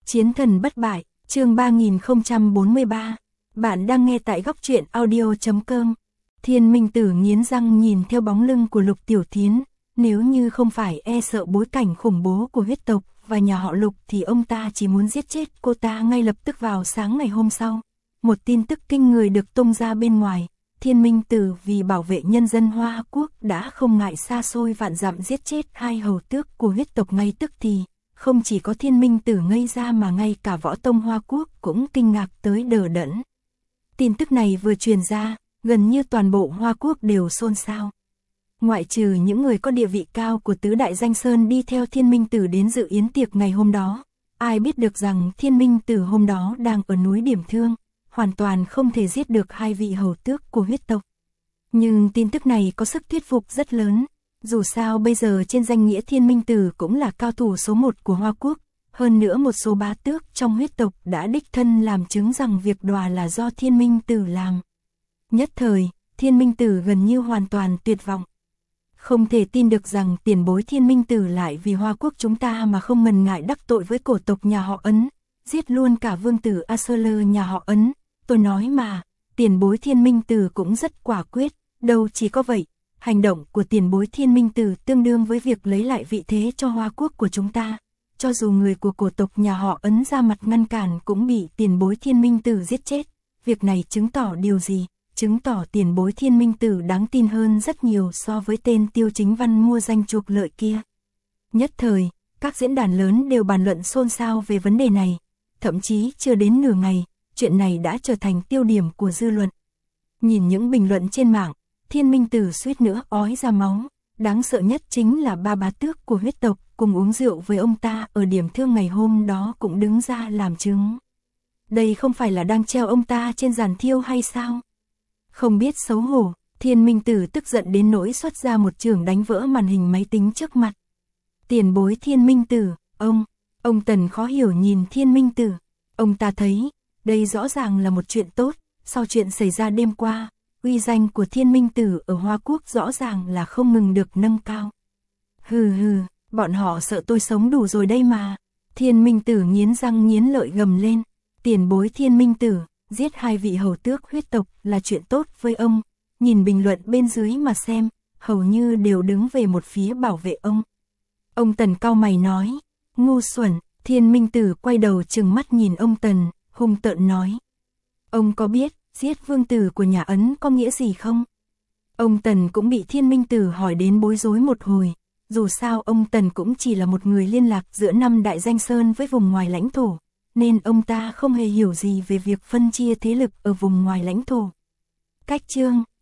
Chiến thần bất bại, chương 3043. Bạn đang nghe tại góc truyện audio.com. Thiên Minh Tử nghiến răng nhìn theo bóng lưng của Lục Tiểu Thiến, nếu như không phải e sợ bối cảnh khủng bố của huyết tộc và nhà họ Lục thì ông ta chỉ muốn giết chết cô ta ngay lập tức vào sáng ngày hôm sau. Một tin tức kinh người được tung ra bên ngoài, Thiên Minh Tử vì bảo vệ nhân dân Hoa Quốc đã không ngại xa xôi vạn dặm giết chết hai hầu tước của huyết tộc ngay tức thì. Không chỉ có Thiên Minh Tử ngây ra mà ngay cả võ tông Hoa Quốc cũng kinh ngạc tới đờ đẫn. Tin tức này vừa truyền ra, gần như toàn bộ Hoa Quốc đều xôn xao. Ngoại trừ những người có địa vị cao của tứ đại danh sơn đi theo Thiên Minh Tử đến dự yến tiệc ngày hôm đó, ai biết được rằng Thiên Minh Tử hôm đó đang ở núi Điểm Thương, hoàn toàn không thể giết được hai vị hầu tước của huyết tộc. Nhưng tin tức này có sức thuyết phục rất lớn. Dù sao bây giờ trên danh nghĩa Thiên Minh Tử cũng là cao thủ số 1 của Hoa Quốc, hơn nữa một số bá tước trong huyết tộc đã đích thân làm chứng rằng việc đòa là do Thiên Minh Tử làm. Nhất thời, Thiên Minh Tử gần như hoàn toàn tuyệt vọng. Không thể tin được rằng tiền bối Thiên Minh Tử lại vì Hoa Quốc chúng ta mà không ngần ngại đắc tội với cổ tộc nhà họ Ấn, giết luôn cả vương tử A Sơ Lơ nhà họ Ấn. Tôi nói mà, tiền bối Thiên Minh Tử cũng rất quả quyết, đâu chỉ có vậy. Hành động của tiền bối Thiên Minh Tử tương đương với việc lấy lại vị thế cho Hoa Quốc của chúng ta. Cho dù người của cổ tộc nhà họ Ấn ra mặt ngăn cản cũng bị tiền bối Thiên Minh Tử giết chết. Việc này chứng tỏ điều gì? Chứng tỏ tiền bối Thiên Minh Tử đáng tin hơn rất nhiều so với tên Tiêu Chính Văn mua danh chuộc lợi kia. Nhất thời, các diễn đàn lớn đều bàn luận xôn xao về vấn đề này. Thậm chí chưa đến nửa ngày, chuyện này đã trở thành tiêu điểm của dư luận. Nhìn những bình luận trên mạng, Thiên Minh Tử suýt nữa ói ra máu. Đáng sợ nhất chính là ba bá tước của huyết tộc cùng uống rượu với ông ta ở Điểm Thương ngày hôm đó cũng đứng ra làm chứng. Đây không phải là đang treo ông ta trên giàn thiêu hay sao? Không biết xấu hổ, Thiên Minh Tử tức giận đến nỗi xuất ra một chưởng đánh vỡ màn hình máy tính trước mặt. Tiền bối Thiên Minh Tử, ông Tần khó hiểu nhìn Thiên Minh Tử. Ông ta thấy, đây rõ ràng là một chuyện tốt, sau chuyện xảy ra đêm qua. Uy danh của Thiên Minh Tử ở Hoa Quốc rõ ràng là không ngừng được nâng cao. Hừ, bọn họ sợ tôi sống đủ rồi đây mà. Thiên Minh Tử nghiến răng nghiến lợi gầm lên. Tiền bối Thiên Minh Tử, giết hai vị hầu tước huyết tộc là chuyện tốt với ông. Nhìn bình luận bên dưới mà xem, hầu như đều đứng về một phía bảo vệ ông. Ông Tần cau mày nói, ngu xuẩn. Thiên Minh Tử quay đầu trừng mắt nhìn ông Tần, hung tợn nói. Ông có biết giết vương tử của nhà Ấn có nghĩa gì không? Ông Tần cũng bị Thiên Minh Tử hỏi đến bối rối một hồi. Dù sao ông Tần cũng chỉ là một người liên lạc giữa năm đại danh sơn với vùng ngoài lãnh thổ, nên ông ta không hề hiểu gì về việc phân chia thế lực ở vùng ngoài lãnh thổ. Cách chương